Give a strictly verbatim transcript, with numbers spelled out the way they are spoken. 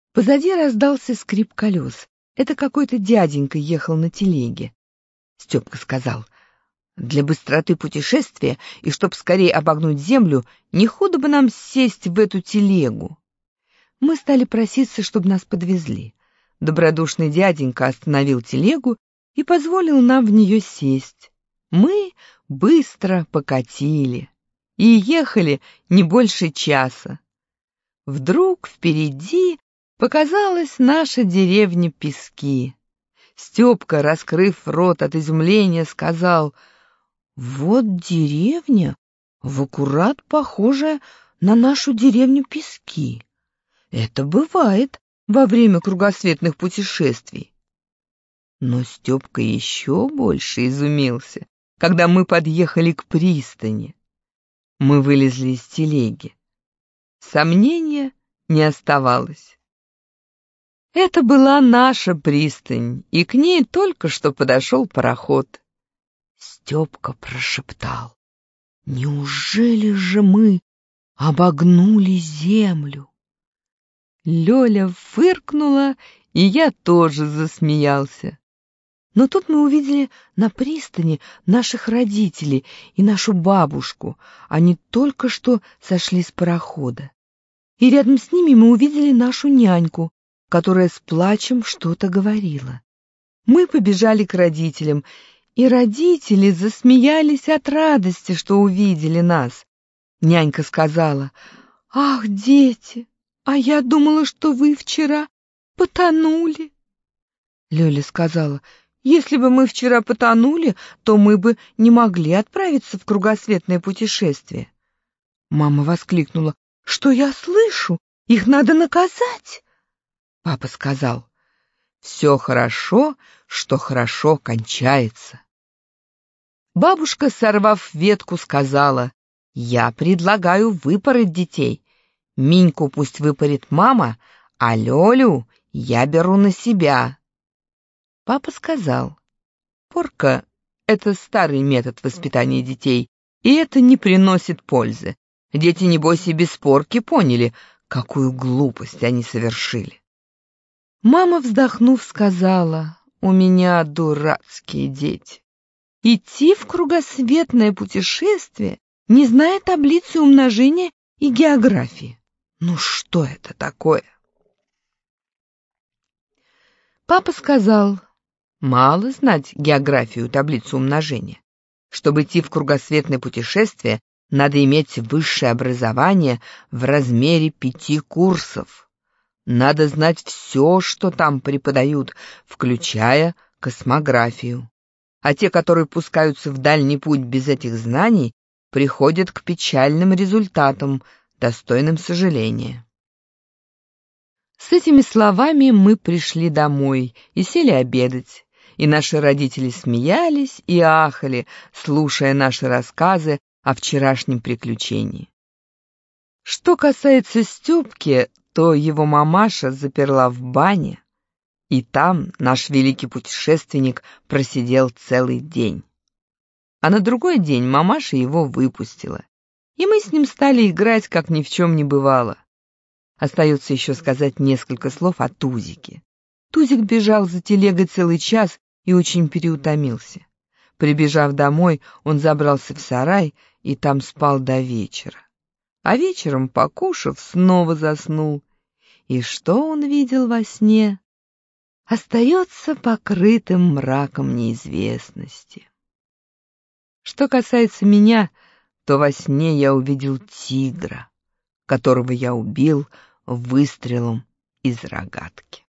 Позади раздался скрип колес. Это какой-то дяденька ехал на телеге. Степка сказал: «Для быстроты путешествия и чтоб скорее обогнуть землю, не худо бы нам сесть в эту телегу». Мы стали проситься, чтобы нас подвезли. Добродушный дяденька остановил телегу и позволил нам в нее сесть. Мы быстро покатили и ехали не больше часа. Вдруг впереди показалась наша деревня Пески. Степка, раскрыв рот от изумления, сказал: «Вот деревня, в аккурат похожая на нашу деревню Пески. Это бывает во время кругосветных путешествий». Но Степка еще больше изумился, когда мы подъехали к пристани. Мы вылезли из телеги. Сомнения не оставалось. Это была наша пристань, и к ней только что подошел пароход. Степка прошептал: «Неужели же мы обогнули землю?» Лёля фыркнула, и я тоже засмеялся. Но тут мы увидели на пристани наших родителей и нашу бабушку. Они только что сошли с парохода. И рядом с ними мы увидели нашу няньку, которая с плачем что-то говорила. Мы побежали к родителям, и родители засмеялись от радости, что увидели нас. Нянька сказала: «Ах, дети, а я думала, что вы вчера потонули». Лёля сказала: «Если бы мы вчера потонули, то мы бы не могли отправиться в кругосветное путешествие». Мама воскликнула: «Что я слышу? Их надо наказать!» Папа сказал: «Все хорошо, что хорошо кончается». Бабушка, сорвав ветку, сказала: «Я предлагаю выпороть детей. Миньку пусть выпорит мама, а Лёлю я беру на себя». Папа сказал: «Порка — это старый метод воспитания детей, и это не приносит пользы. Дети, небось, и без порки поняли, какую глупость они совершили». Мама, вздохнув, сказала: «У меня дурацкие дети. Идти в кругосветное путешествие, не зная таблицы умножения и географии. Ну что это такое?» Папа сказал: «Мало знать географию и таблицу умножения. Чтобы идти в кругосветное путешествие, надо иметь высшее образование в размере пяти курсов. Надо знать все, что там преподают, включая космографию. А те, которые пускаются в дальний путь без этих знаний, приходят к печальным результатам, достойным сожаления». С этими словами мы пришли домой и сели обедать, и наши родители смеялись и ахали, слушая наши рассказы о вчерашнем приключении. Что касается Степки, то его мамаша заперла в бане, и там наш великий путешественник просидел целый день. А на другой день мамаша его выпустила, и мы с ним стали играть, как ни в чем не бывало. Остается еще сказать несколько слов о Тузике. Тузик бежал за телегой целый час и очень переутомился. Прибежав домой, он забрался в сарай и там спал до вечера. А вечером, покушав, снова заснул. И что он видел во сне, остается покрытым мраком неизвестности. Что касается меня, то во сне я увидел тигра, которого я убил выстрелом из рогатки.